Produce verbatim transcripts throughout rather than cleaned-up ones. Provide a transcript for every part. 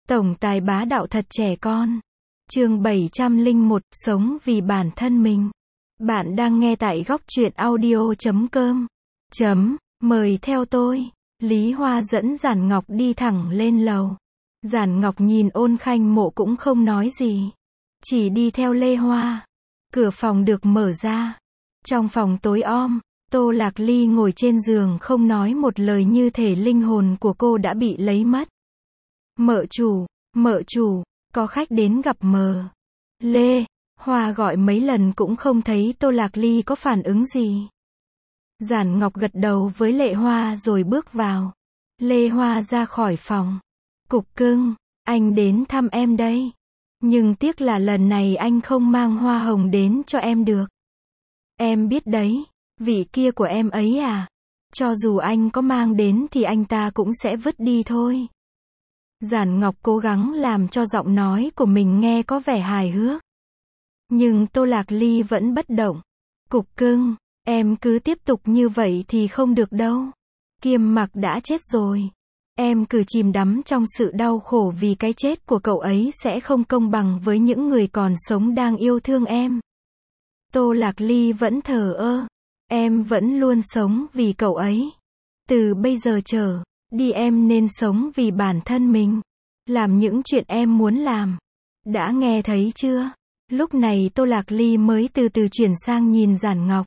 Tổng tài bá đạo thật trẻ con. Chương bảy trăm lẻ một, sống vì bản thân mình. Bạn đang nghe tại góc truyện audio chấm com. Chấm, mời theo tôi. Lý Hoa dẫn Giản Ngọc đi thẳng lên lầu. Giản Ngọc nhìn Ôn Khanh Mộ cũng không nói gì. Chỉ đi theo Lê Hoa. Cửa phòng được mở ra. Trong phòng tối om, Tô Lạc Ly ngồi trên giường không nói một lời, như thể linh hồn của cô đã bị lấy mất. Mợ chủ, mợ chủ, có khách đến gặp mờ. Lê Hoa gọi mấy lần cũng không thấy Tô Lạc Ly có phản ứng gì. Giản Ngọc gật đầu với Lê Hoa rồi bước vào. Lê Hoa ra khỏi phòng. Cục cưng, anh đến thăm em đây. Nhưng tiếc là lần này anh không mang hoa hồng đến cho em được. Em biết đấy, vị kia của em ấy à. Cho dù anh có mang đến thì anh ta cũng sẽ vứt đi thôi. Giản Ngọc cố gắng làm cho giọng nói của mình nghe có vẻ hài hước. Nhưng Tô Lạc Ly vẫn bất động. Cục cưng, em cứ tiếp tục như vậy thì không được đâu. Kiêm Mặc đã chết rồi. Em cứ chìm đắm trong sự đau khổ vì cái chết của cậu ấy sẽ không công bằng với những người còn sống đang yêu thương em. Tô Lạc Ly vẫn thờ ơ. Em vẫn luôn sống vì cậu ấy. Từ bây giờ trở đi em nên sống vì bản thân mình. Làm những chuyện em muốn làm. Đã nghe thấy chưa? Lúc này Tô Lạc Ly mới từ từ chuyển sang nhìn Giản Ngọc.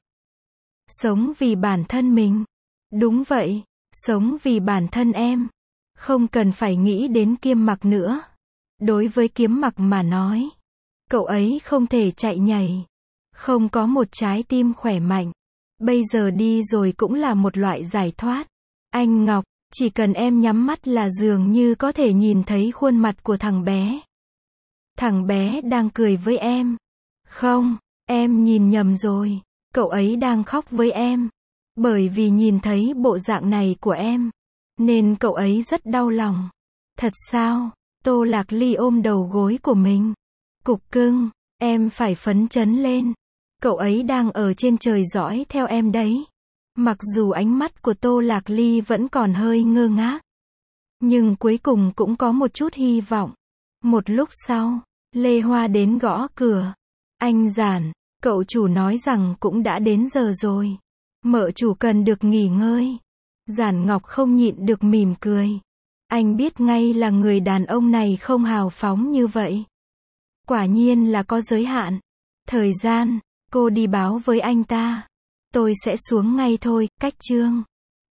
Sống vì bản thân mình. Đúng vậy, sống vì bản thân em. Không cần phải nghĩ đến Kiêm Mặc nữa. Đối với Kiêm Mặc mà nói, cậu ấy không thể chạy nhảy. Không có một trái tim khỏe mạnh. Bây giờ đi rồi cũng là một loại giải thoát. Anh Ngọc, chỉ cần em nhắm mắt là dường như có thể nhìn thấy khuôn mặt của thằng bé. Thằng bé đang cười với em. Không, em nhìn nhầm rồi. Cậu ấy đang khóc với em. Bởi vì nhìn thấy bộ dạng này của em, nên cậu ấy rất đau lòng. Thật sao? Tô Lạc Ly ôm đầu gối của mình. Cục cưng, em phải phấn chấn lên. Cậu ấy đang ở trên trời dõi theo em đấy. Mặc dù ánh mắt của Tô Lạc Ly vẫn còn hơi ngơ ngác, nhưng cuối cùng cũng có một chút hy vọng. Một lúc sau, Lê Hoa đến gõ cửa. Anh Giản, cậu chủ nói rằng cũng đã đến giờ rồi. Mợ chủ cần được nghỉ ngơi. Giản Ngọc không nhịn được mỉm cười. Anh biết ngay là người đàn ông này không hào phóng như vậy. Quả nhiên là có giới hạn. Thời gian, cô đi báo với anh ta. Tôi sẽ xuống ngay thôi, cách chương.